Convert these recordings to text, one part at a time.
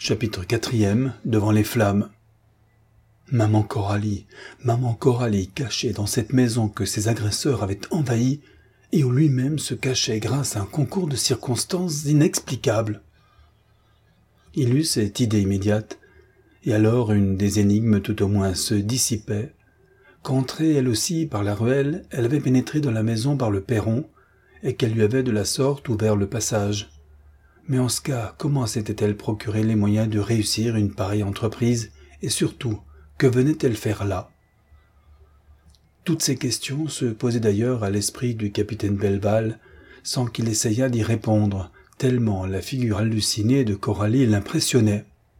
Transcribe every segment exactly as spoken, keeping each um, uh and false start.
Chapitre quatrième, devant les flammes. Maman Coralie, maman Coralie cachée dans cette maison que ses agresseurs avaient envahie et où lui-même se cachait grâce à un concours de circonstances inexplicables. Il eut cette idée immédiate, et alors une des énigmes tout au moins se dissipait, qu'entrée elle aussi par la ruelle, elle avait pénétré dans la maison par le perron, et qu'elle lui avait de la sorte ouvert le passage. Mais en ce cas, comment s'était-elle procuré les moyens de réussir une pareille entreprise, et surtout, que venait-elle faire là? Toutes ces questions se posaient d'ailleurs à l'esprit du capitaine Belval, sans qu'il essayât d'y répondre, tellement la figure hallucinée de Coralie l'impressionnait.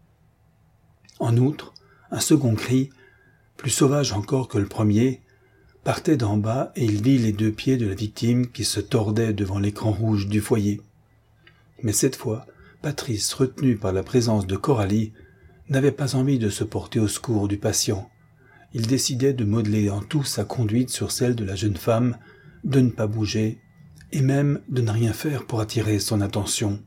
En outre, un second cri, plus sauvage encore que le premier, partait d'en bas et il vit les deux pieds de la victime qui se tordaient devant l'écran rouge du foyer. Mais cette fois, Patrice, retenu par la présence de Coralie, n'avait pas envie de se porter au secours du patient. Il décidait de modeler en tout sa conduite sur celle de la jeune femme, de ne pas bouger, et même de ne rien faire pour attirer son attention.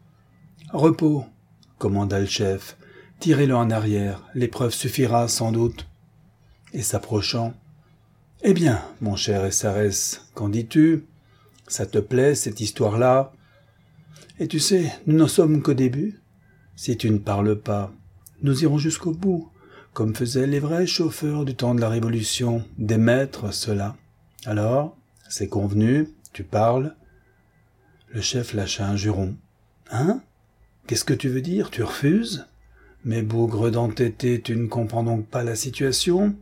« Repos !» commanda le chef. « Tirez-le en arrière, l'épreuve suffira sans doute. » Et s'approchant, « Eh bien, mon cher S R S, qu'en dis-tu? Ça te plaît, cette histoire-là? Et tu sais, nous n'en sommes qu'au début. Si tu ne parles pas, nous irons jusqu'au bout, comme faisaient les vrais chauffeurs du temps de la Révolution, des maîtres, ceux-là. Alors, c'est convenu, tu parles. » Le chef lâcha un juron. « Hein? Qu'est-ce que tu veux dire? Tu refuses? Mais bougre d'entêté, tu ne comprends donc pas la situation?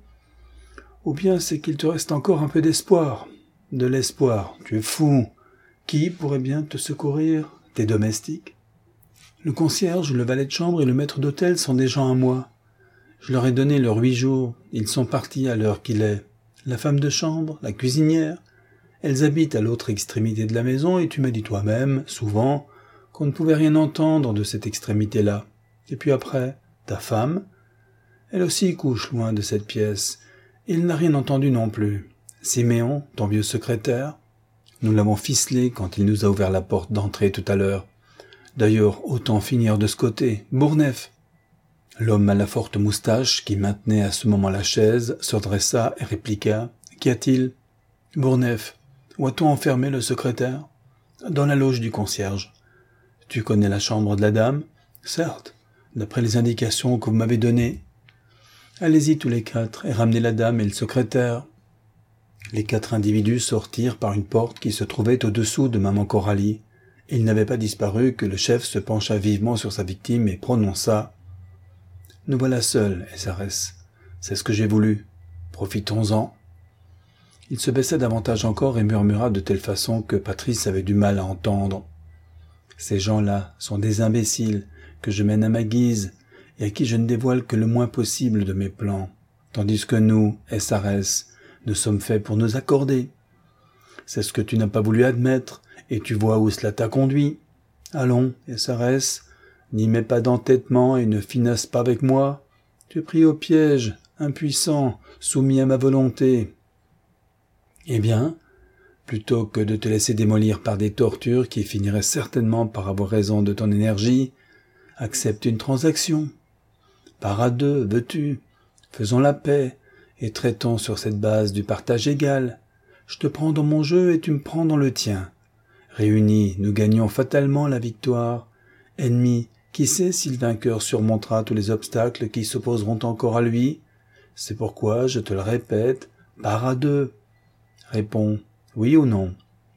Ou bien c'est qu'il te reste encore un peu d'espoir? De l'espoir, tu es fou. Qui pourrait bien te secourir? Tes domestiques? Le concierge, le valet de chambre et le maître d'hôtel sont des gens à moi. Je leur ai donné leurs huit jours, ils sont partis à l'heure qu'il est. La femme de chambre, la cuisinière, elles habitent à l'autre extrémité de la maison et tu m'as dit toi-même, souvent, qu'on ne pouvait rien entendre de cette extrémité-là. Et puis après, ta femme, elle aussi couche loin de cette pièce, et elle n'a rien entendu non plus. Siméon, ton vieux secrétaire, nous l'avons ficelé quand il nous a ouvert la porte d'entrée tout à l'heure. D'ailleurs, autant finir de ce côté. Bourneuf. L'homme à la forte moustache, qui maintenait à ce moment la chaise, se dressa et répliqua. Qu'y a-t-il? Bourneuf. Où a-t-on enfermé le secrétaire? Dans la loge du concierge. Tu connais la chambre de la dame? Certes, d'après les indications que vous m'avez données. Allez-y tous les quatre et ramenez la dame et le secrétaire. Les quatre individus sortirent par une porte qui se trouvait au-dessous de maman Coralie. Il n'avait pas disparu que le chef se pencha vivement sur sa victime et prononça « Nous voilà seuls, S R S. C'est ce que j'ai voulu. Profitons-en. » Il se baissa davantage encore et murmura de telle façon que Patrice avait du mal à entendre. « Ces gens-là sont des imbéciles que je mène à ma guise et à qui je ne dévoile que le moins possible de mes plans, tandis que nous, S R S, nous sommes faits pour nous accorder. C'est ce que tu n'as pas voulu admettre, et tu vois où cela t'a conduit. Allons, S R S, n'y mets pas d'entêtement et ne finesse pas avec moi. Tu es pris au piège, impuissant, soumis à ma volonté. Eh bien, plutôt que de te laisser démolir par des tortures qui finiraient certainement par avoir raison de ton énergie, accepte une transaction. Part à deux, veux-tu? Faisons la paix, et traitons sur cette base du partage égal. Je te prends dans mon jeu et tu me prends dans le tien. Réunis, nous gagnons fatalement la victoire. Ennemi, qui sait si le vainqueur surmontera tous les obstacles qui s'opposeront encore à lui? C'est pourquoi, je te le répète, part à deux. Réponds, oui ou non.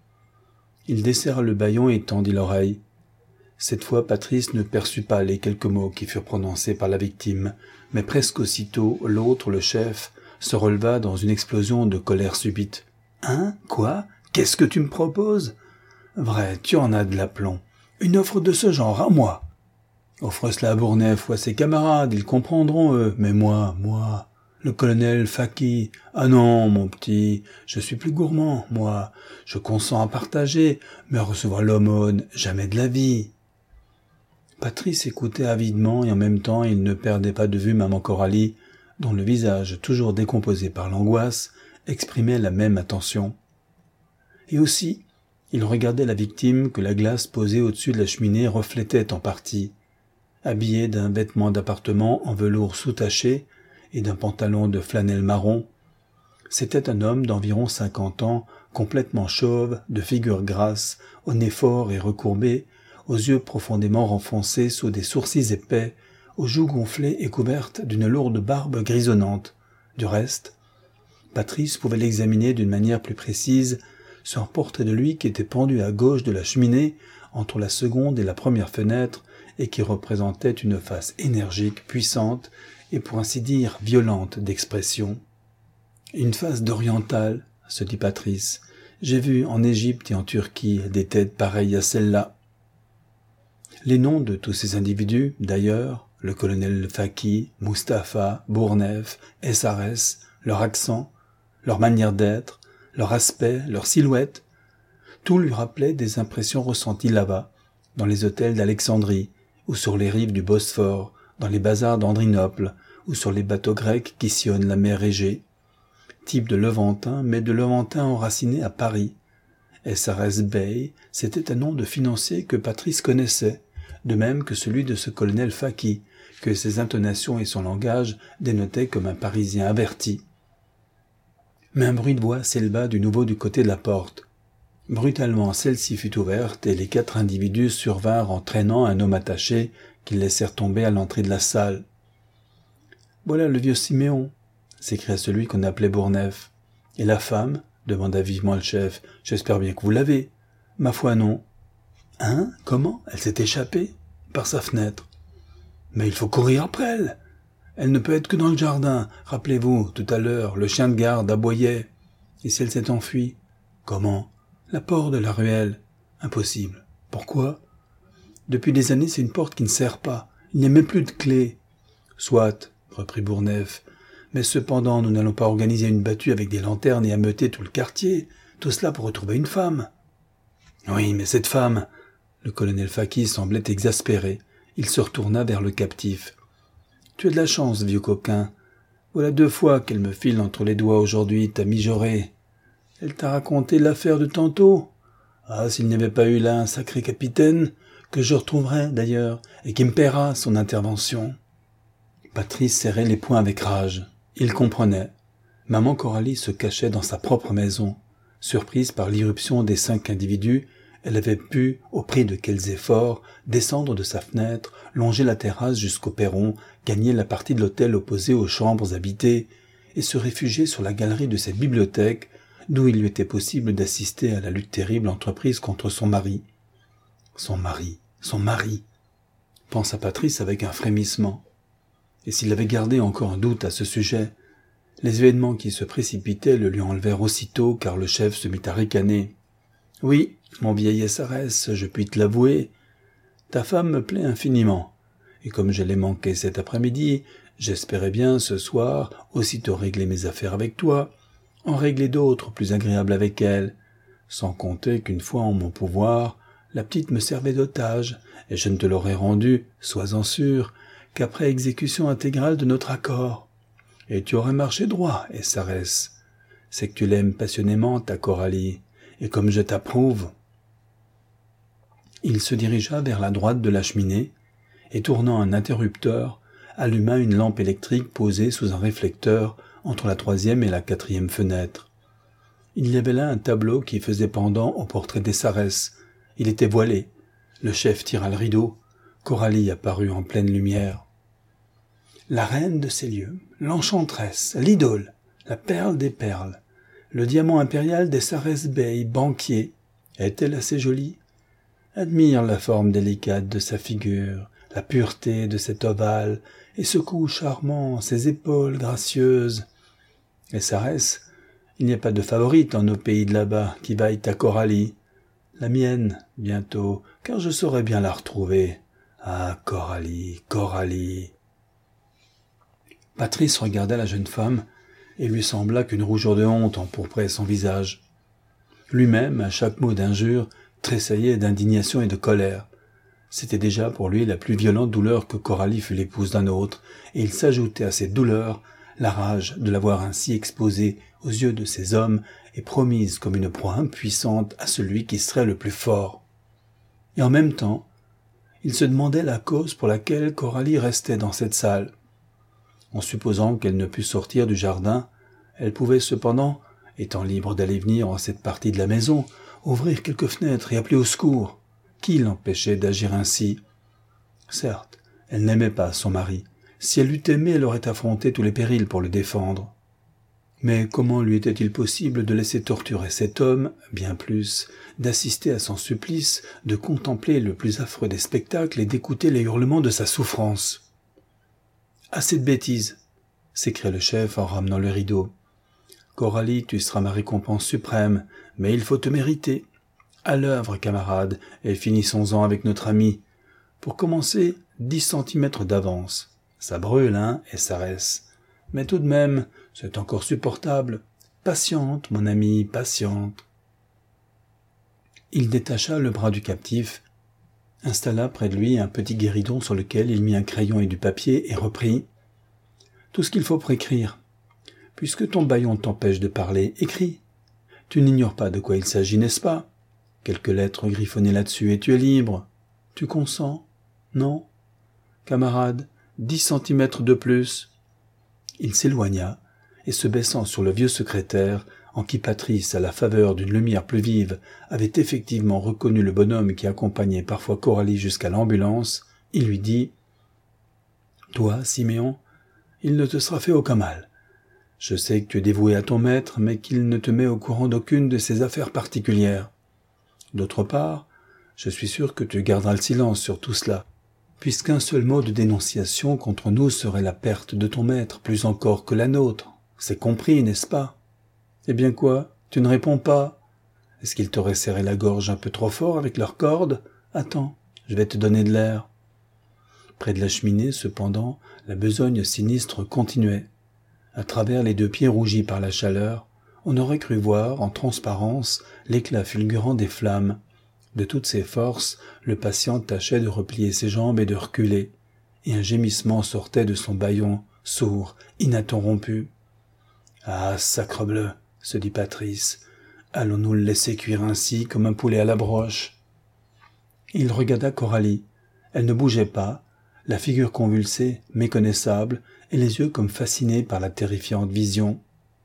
Il desserra le bâillon et tendit l'oreille. Cette fois, Patrice ne perçut pas les quelques mots qui furent prononcés par la victime, mais presque aussitôt, l'autre, le chef, se releva dans une explosion de colère subite. « Hein? Quoi? Qu'est-ce que tu me proposes? Vrai, tu en as de l'aplomb. Une offre de ce genre, à moi. Offre cela à Bourneuf ou à ses camarades, ils comprendront, eux. Mais moi, moi, le colonel Faki, ah non, mon petit, je suis plus gourmand, moi. Je consens à partager, mais à recevoir l'aumône, jamais de la vie. » Patrice écoutait avidement et en même temps il ne perdait pas de vue maman Coralie, dont le visage, toujours décomposé par l'angoisse, exprimait la même attention. Et aussi, il regardait la victime que la glace posée au-dessus de la cheminée reflétait en partie. habillé d'un vêtement d'appartement en velours soutaché et d'un pantalon de flanelle marron. C'était un homme d'environ cinquante ans, complètement chauve, de figure grasse, au nez fort et recourbé, aux yeux profondément renfoncés sous des sourcils épais, aux joues gonflées et couvertes d'une lourde barbe grisonnante. Du reste, Patrice pouvait l'examiner d'une manière plus précise sur un portrait de lui qui était pendu à gauche de la cheminée, entre la seconde et la première fenêtre, et qui représentait une face énergique, puissante, et pour ainsi dire violente d'expression. Une face d'oriental, se dit Patrice. J'ai vu en Égypte et en Turquie des têtes pareilles à celle-là. Les noms de tous ces individus, d'ailleurs, le colonel Faki, Mustapha, Bourneuf, S R S, leur accent, leur manière d'être, leur aspect, leur silhouette, tout lui rappelait des impressions ressenties là-bas, dans les hôtels d'Alexandrie, ou sur les rives du Bosphore, dans les bazars d'Andrinople, ou sur les bateaux grecs qui sillonnent la mer Égée. Type de Levantin, mais de Levantin enraciné à Paris. S R S Bey, c'était un nom de financier que Patrice connaissait, de même que celui de ce colonel Faki, que ses intonations et son langage dénotaient comme un Parisien averti. Mais un bruit de voix s'éleva du nouveau du côté de la porte. Brutalement, celle-ci fut ouverte et les quatre individus survinrent en traînant un homme attaché qu'ils laissèrent tomber à l'entrée de la salle. « Voilà le vieux Siméon !» s'écria celui qu'on appelait Bourneuf. « Et la femme ?» demanda vivement le chef. « J'espère bien que vous l'avez. »« Ma foi, non. »« Hein ? Comment ? Elle s'est échappée ? » ?»« Par sa fenêtre. »« Mais il faut courir après elle. Elle ne peut être que dans le jardin. Rappelez-vous, tout à l'heure, le chien de garde aboyait. Et si elle s'est enfuie ? » ?»« Comment ? » ?»« La porte de la ruelle. »« Impossible. »« Pourquoi ? » ?»« Depuis des années, c'est une porte qui ne sert pas. Il n'y a même plus de clé. »« Soit, » reprit Bourneuf. « Mais cependant, nous n'allons pas organiser une battue avec des lanternes et ameuter tout le quartier. Tout cela pour retrouver une femme. »« Oui, mais cette femme... » Le colonel Faki semblait exaspéré. Il se retourna vers le captif. « Tu as de la chance, vieux coquin. Voilà deux fois qu'elle me file entre les doigts aujourd'hui, ta mijaurée. Elle t'a raconté l'affaire de tantôt. Ah, s'il n'y avait pas eu là un sacré capitaine, que je retrouverai d'ailleurs, et qui me paiera son intervention. » Patrice serrait les poings avec rage. Il comprenait. Maman Coralie se cachait dans sa propre maison. Surprise par l'irruption des cinq individus, elle avait pu, au prix de quels efforts, descendre de sa fenêtre, longer la terrasse jusqu'au perron, gagner la partie de l'hôtel opposée aux chambres habitées, et se réfugier sur la galerie de cette bibliothèque, d'où il lui était possible d'assister à la lutte terrible entreprise contre son mari. Son mari, son mari, pensa Patrice avec un frémissement. Et s'il avait gardé encore un doute à ce sujet, les événements qui se précipitaient le lui enlevèrent aussitôt car le chef se mit à ricaner. « Oui, mon vieil S R S, je puis te l'avouer, ta femme me plaît infiniment, et comme je l'ai manqué cet après-midi, j'espérais bien ce soir aussitôt régler mes affaires avec toi, en régler d'autres plus agréables avec elle, sans compter qu'une fois en mon pouvoir, la petite me servait d'otage, et je ne te l'aurais rendue, sois-en sûr, qu'après exécution intégrale de notre accord. Et tu aurais marché droit, S R S. C'est que tu l'aimes passionnément, ta Coralie, et comme je t'approuve. » Il se dirigea vers la droite de la cheminée, et tournant un interrupteur, alluma une lampe électrique posée sous un réflecteur entre la troisième et la quatrième fenêtre. Il y avait là un tableau qui faisait pendant au portrait des Sarès. Il était voilé. Le chef tira le rideau. Coralie apparut en pleine lumière. La reine de ces lieux, l'enchanteresse, l'idole, la perle des perles, le diamant impérial des Sarès Bey, banquier. Est-elle assez jolie ? Admire la forme délicate de sa figure, la pureté de cet ovale, et ce cou charmant, ses épaules gracieuses. Et Sarès, il n'y a pas de favorite en nos pays de là-bas qui vaille ta Coralie. La mienne, bientôt, car je saurai bien la retrouver. Ah, Coralie, Coralie. Patrice regarda la jeune femme, et lui sembla qu'une rougeur de honte empourprait son visage. Lui-même, à chaque mot d'injure, tressaillait d'indignation et de colère. C'était déjà pour lui la plus violente douleur que Coralie fût l'épouse d'un autre, et il s'ajoutait à cette douleur la rage de l'avoir ainsi exposée aux yeux de ces hommes et promise comme une proie impuissante à celui qui serait le plus fort. Et en même temps, Il se demandait la cause pour laquelle Coralie restait dans cette salle. En supposant qu'elle ne pût sortir du jardin, elle pouvait cependant, étant libre d'aller venir en cette partie de la maison, ouvrir quelques fenêtres et appeler au secours. Qui l'empêchait d'agir ainsi? Certes, elle n'aimait pas son mari. Si elle l'eût aimé, elle aurait affronté tous les périls pour le défendre. Mais comment lui était-il possible de laisser torturer cet homme, bien plus, d'assister à son supplice, de contempler le plus affreux des spectacles et d'écouter les hurlements de sa souffrance? « Assez de bêtises !» s'écria le chef en ramenant le rideau. « Coralie, tu seras ma récompense suprême, mais il faut te mériter. À l'œuvre, camarade, et finissons-en avec notre ami. Pour commencer, dix centimètres d'avance. Ça brûle, hein, et ça reste. Mais tout de même, c'est encore supportable. Patiente, mon ami, patiente. » Il détacha le bras du captif, installa près de lui un petit guéridon sur lequel il mit un crayon et du papier et reprit. « Tout ce qu'il faut pour écrire. Puisque ton bâillon t'empêche de parler, écris. Tu n'ignores pas de quoi il s'agit, n'est-ce pas? Quelques lettres griffonnées là-dessus et tu es libre. Tu consens? Non? Camarade, dix centimètres de plus. » Il s'éloigna, et se baissant sur le vieux secrétaire, en qui Patrice, à la faveur d'une lumière plus vive, avait effectivement reconnu le bonhomme qui accompagnait parfois Coralie jusqu'à l'ambulance, il lui dit « Toi, Siméon, il ne te sera fait aucun mal. Je sais que tu es dévoué à ton maître, mais qu'il ne te met au courant d'aucune de ses affaires particulières. D'autre part, je suis sûr que tu garderas le silence sur tout cela, puisqu'un seul mot de dénonciation contre nous serait la perte de ton maître, plus encore que la nôtre. C'est compris, n'est-ce pas? Eh bien quoi? Tu ne réponds pas? Est-ce qu'ils t'auraient serré la gorge un peu trop fort avec leurs cordes? Attends, je vais te donner de l'air. » Près de la cheminée, cependant, la besogne sinistre continuait. À travers les deux pieds rougis par la chaleur, on aurait cru voir, en transparence, l'éclat fulgurant des flammes. De toutes ses forces, le patient tâchait de replier ses jambes et de reculer, et un gémissement sortait de son bâillon, sourd, ininterrompu. « Ah, sacrebleu !» se dit Patrice, « allons-nous le laisser cuire ainsi, comme un poulet à la broche ?» Il regarda Coralie. Elle ne bougeait pas, la figure convulsée, méconnaissable, et les yeux comme fascinés par la terrifiante vision.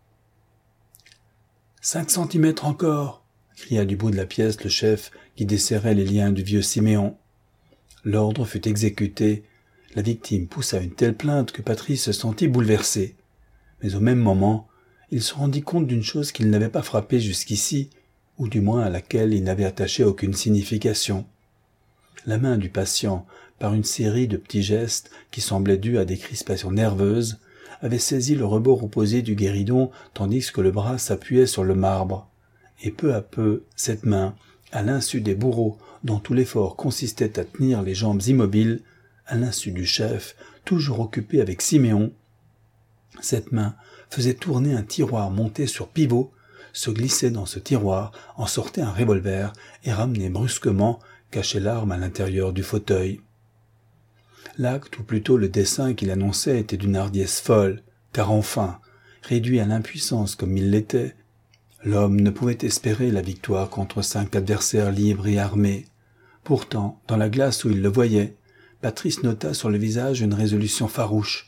« Cinq centimètres encore !» cria du bout de la pièce le chef qui desserrait les liens du vieux Siméon. L'ordre fut exécuté. La victime poussa une telle plainte que Patrice se sentit bouleversé. Mais au même moment, il se rendit compte d'une chose qu'il n'avait pas frappée jusqu'ici, ou du moins à laquelle il n'avait attaché aucune signification. La main du patient, par une série de petits gestes qui semblaient dus à des crispations nerveuses, avait saisi le rebord opposé du guéridon tandis que le bras s'appuyait sur le marbre. Et peu à peu, cette main, à l'insu des bourreaux dont tout l'effort consistait à tenir les jambes immobiles, à l'insu du chef, toujours occupé avec Siméon, cette main faisait tourner un tiroir monté sur pivot, se glissait dans ce tiroir, en sortait un revolver et ramenait brusquement, cachait l'arme à l'intérieur du fauteuil. L'acte, ou plutôt le dessein qu'il annonçait, était d'une hardiesse folle, car enfin, réduit à l'impuissance comme il l'était, l'homme ne pouvait espérer la victoire contre cinq adversaires libres et armés. Pourtant, dans la glace où il le voyait, Patrice nota sur le visage une résolution farouche.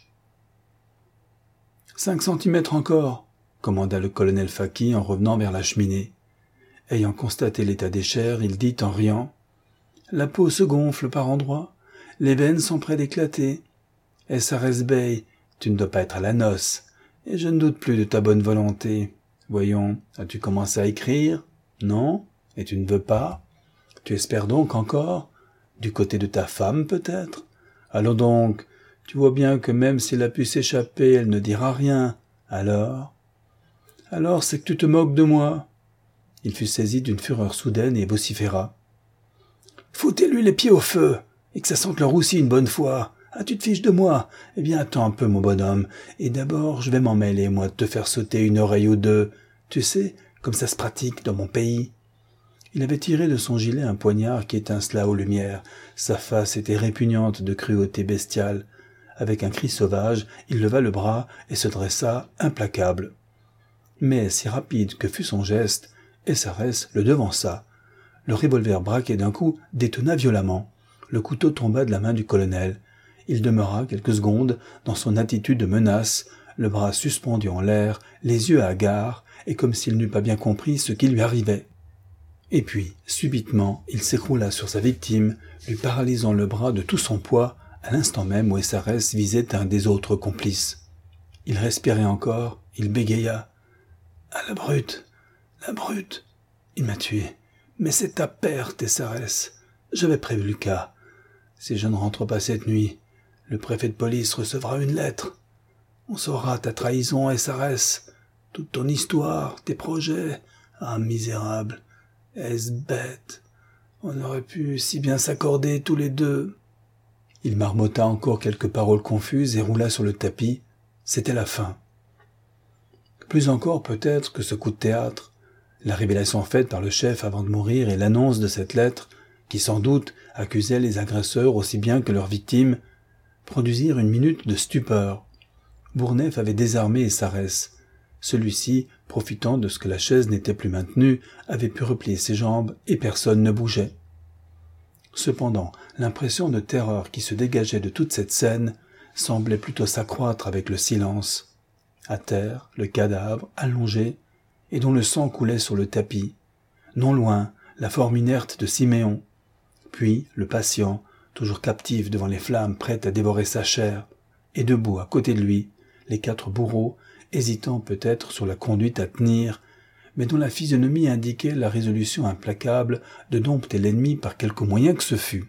« Cinq centimètres encore !» commanda le colonel Faki en revenant vers la cheminée. Ayant constaté l'état des chairs, il dit en riant « La peau se gonfle par endroits, les veines sont près d'éclater. Et ça reste Bey, tu ne dois pas être à la noce, et je ne doute plus de ta bonne volonté. Voyons, as-tu commencé à écrire? Non? Et tu ne veux pas? Tu espères donc encore? Du côté de ta femme, peut-être? Allons donc, tu vois bien que même s'il a pu s'échapper, elle ne dira rien. Alors? Alors c'est que tu te moques de moi. » Il fut saisi d'une fureur soudaine et vociféra. « Foutez-lui les pieds au feu, et que ça sente le roussi une bonne fois. Ah, tu te fiches de moi? Eh bien, attends un peu, mon bonhomme, et d'abord, je vais m'en mêler, moi, de te faire sauter une oreille ou deux. Tu sais, comme ça se pratique dans mon pays. » Il avait tiré de son gilet un poignard qui étincela aux lumières. Sa face était répugnante de cruauté bestiale. Avec un cri sauvage, il leva le bras et se dressa, implacable. Mais si rapide que fut son geste, S R S le devança. Le revolver braqué d'un coup détonna violemment. le couteau tomba de la main du colonel. Il demeura quelques secondes dans son attitude de menace, le bras suspendu en l'air, les yeux hagards, et comme s'il n'eût pas bien compris ce qui lui arrivait. Et puis, subitement, il s'écroula sur sa victime, lui paralysant le bras de tout son poids, à l'instant même où S R S visait un des autres complices. Il respirait encore, il bégaya. « Ah, la brute, la brute, il m'a tué. Mais c'est ta perte, S R S. J'avais prévu le cas. Si je ne rentre pas cette nuit, le préfet de police recevra une lettre. On saura ta trahison, S R S, toute ton histoire, tes projets. Ah, misérable, est-ce bête. On aurait pu si bien s'accorder tous les deux. » Il marmotta encore quelques paroles confuses et roula sur le tapis. C'était la fin. Plus encore peut-être que ce coup de théâtre, la révélation faite par le chef avant de mourir et l'annonce de cette lettre, qui sans doute accusait les agresseurs aussi bien que leurs victimes, produisirent une minute de stupeur. Bourneuf avait désarmé S R S. Celui-ci, profitant de ce que la chaise n'était plus maintenue, avait pu replier ses jambes et personne ne bougeait. Cependant, l'impression de terreur qui se dégageait de toute cette scène semblait plutôt s'accroître avec le silence. À terre, le cadavre, allongé, et dont le sang coulait sur le tapis. Non loin, la forme inerte de Siméon. Puis, le patient, toujours captif devant les flammes, prêt à dévorer sa chair. Et debout, à côté de lui, les quatre bourreaux, hésitant peut-être sur la conduite à tenir, mais dont la physionomie indiquait la résolution implacable de dompter l'ennemi par quelque moyen que ce fût.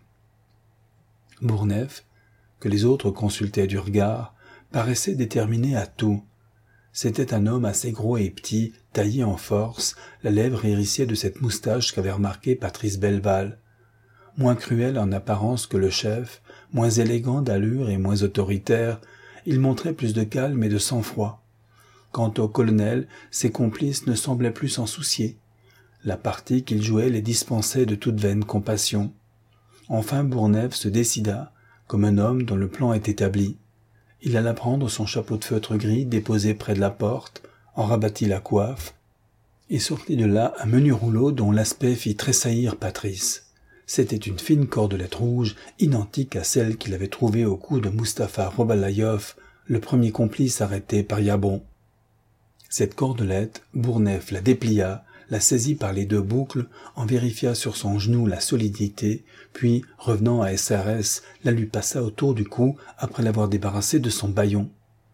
Bourneuf, que les autres consultaient du regard, paraissait déterminé à tout. C'était un homme assez gros et petit, taillé en force, la lèvre hérissée de cette moustache qu'avait remarqué Patrice Belleval. Moins cruel en apparence que le chef, moins élégant d'allure et moins autoritaire, il montrait plus de calme et de sang-froid. Quant au colonel, ses complices ne semblaient plus s'en soucier. La partie qu'il jouait les dispensait de toute vaine compassion. Enfin Bourneuf se décida, comme un homme dont le plan est établi. Il alla prendre son chapeau de feutre gris déposé près de la porte, en rabattit la coiffe, et sortit de là un menu rouleau dont l'aspect fit tressaillir Patrice. C'était une fine cordelette rouge, identique à celle qu'il avait trouvée au cou de Mustapha Robalayov, le premier complice arrêté par Yabon. Cette cordelette, Bourneuf la déplia, la saisit par les deux boucles, en vérifia sur son genou la solidité, puis, revenant à S R S, la lui passa autour du cou après l'avoir débarrassé de son bâillon.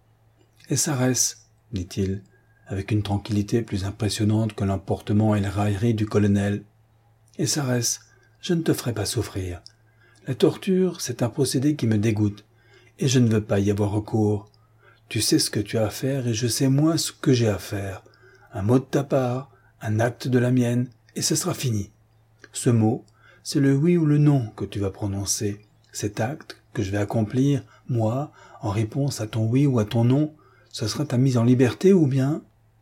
« S R S, dit-il, avec une tranquillité plus impressionnante que l'emportement et les railleries du colonel. « S R S, je ne te ferai pas souffrir. La torture, c'est un procédé qui me dégoûte, et je ne veux pas y avoir recours. Tu sais ce que tu as à faire et je sais moi ce que j'ai à faire. Un mot de ta part, un acte de la mienne, et ce sera fini. Ce mot, c'est le oui ou le non que tu vas prononcer. Cet acte que je vais accomplir, moi, en réponse à ton oui ou à ton non, ce sera ta mise en liberté ou bien... »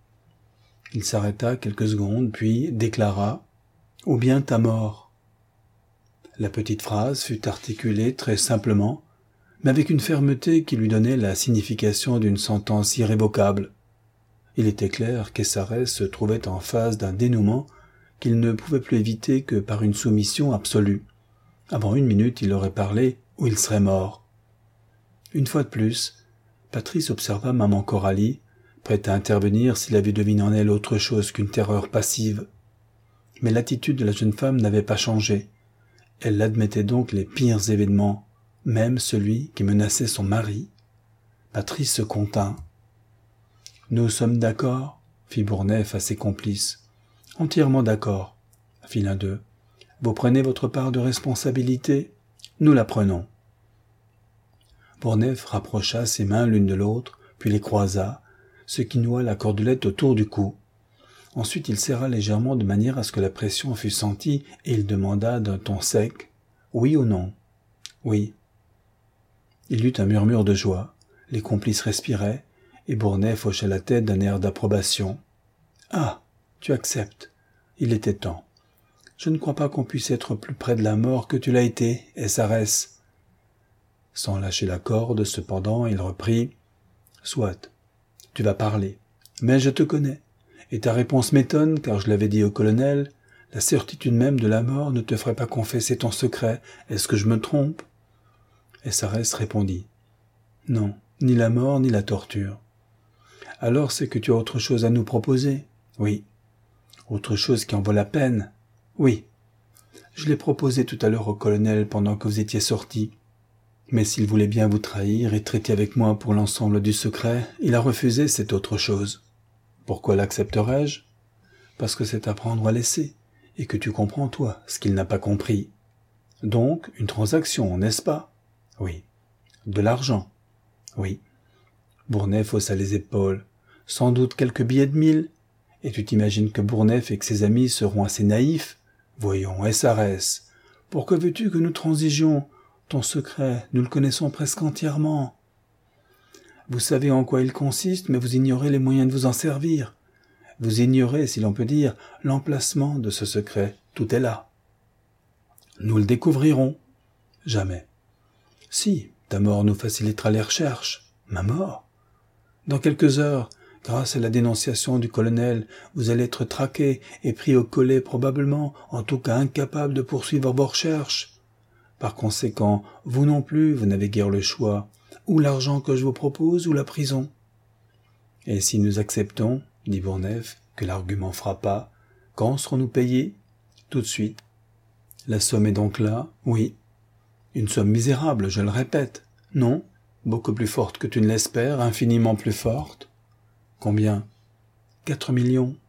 Il s'arrêta quelques secondes, puis déclara « ou bien ta mort ». La petite phrase fut articulée très simplement, mais avec une fermeté qui lui donnait la signification d'une sentence irrévocable. Il était clair qu'S R S se trouvait en phase d'un dénouement qu'il ne pouvait plus éviter que par une soumission absolue. Avant une minute, il aurait parlé ou il serait mort. Une fois de plus, Patrice observa maman Coralie, prête à intervenir s'il avait deviné en elle autre chose qu'une terreur passive. Mais l'attitude de la jeune femme n'avait pas changé. Elle admettait donc les pires événements, même celui qui menaçait son mari. Patrice se contint. « Nous sommes d'accord ?» fit Bourneuf à ses complices. « Entièrement d'accord » fit l'un d'eux. « Vous prenez votre part de responsabilité ? Nous la prenons. » Bourneuf rapprocha ses mains l'une de l'autre, puis les croisa, ce qui noua la cordelette autour du cou. Ensuite il serra légèrement de manière à ce que la pression fût sentie, et il demanda d'un ton sec « Oui ou non ?»« Oui. » Il y eut un murmure de joie, les complices respiraient, et Bourneuf hocha la tête d'un air d'approbation. « Ah, tu acceptes. Il était temps. Je ne crois pas qu'on puisse être plus près de la mort que tu l'as été, S R S. » Sans lâcher la corde, cependant, il reprit. « Soit, tu vas parler, mais je te connais, et ta réponse m'étonne, car je l'avais dit au colonel, La certitude même de la mort ne te ferait pas confesser ton secret. Est-ce que je me trompe ?» Et Sarès répondit : « Non, ni la mort, ni la torture. »« Alors c'est que tu as autre chose à nous proposer ? » ?»« Oui. »« Autre chose qui en vaut la peine ? » ?»« Oui. Je l'ai proposé tout à l'heure au colonel pendant que vous étiez sortis. Mais s'il voulait bien vous trahir et traiter avec moi pour l'ensemble du secret, il a refusé cette autre chose. Pourquoi l'accepterais-je ? Parce que c'est à prendre ou à laisser, et que tu comprends, toi, ce qu'il n'a pas compris. Donc, une transaction, n'est-ce pas ? Oui. De l'argent ? Oui. Bournet haussa les épaules. Sans doute quelques billets de mille ? Et tu t'imagines que Bourneuf et que ses amis seront assez naïfs ? Voyons, S R S, pourquoi veux-tu que nous transigions ? Ton secret, nous le connaissons presque entièrement. Vous savez en quoi il consiste, mais vous ignorez les moyens de vous en servir. Vous ignorez, si l'on peut dire, l'emplacement de ce secret. Tout est là. Nous le découvrirons. Jamais. Si, ta mort nous facilitera les recherches. Ma mort ? Dans quelques heures, grâce à la dénonciation du colonel, vous allez être traqué et pris au collet probablement, en tout cas incapable de poursuivre vos recherches. Par conséquent, vous non plus, vous n'avez guère le choix, ou l'argent que je vous propose, ou la prison. Et si nous acceptons, dit Bourneuf, que l'argument frappa, quand serons-nous payés ? Tout de suite. La somme est donc là ? Oui. Une somme misérable, je le répète. Non ? Beaucoup plus forte que tu ne l'espères, infiniment plus forte. Combien ? Quatre millions.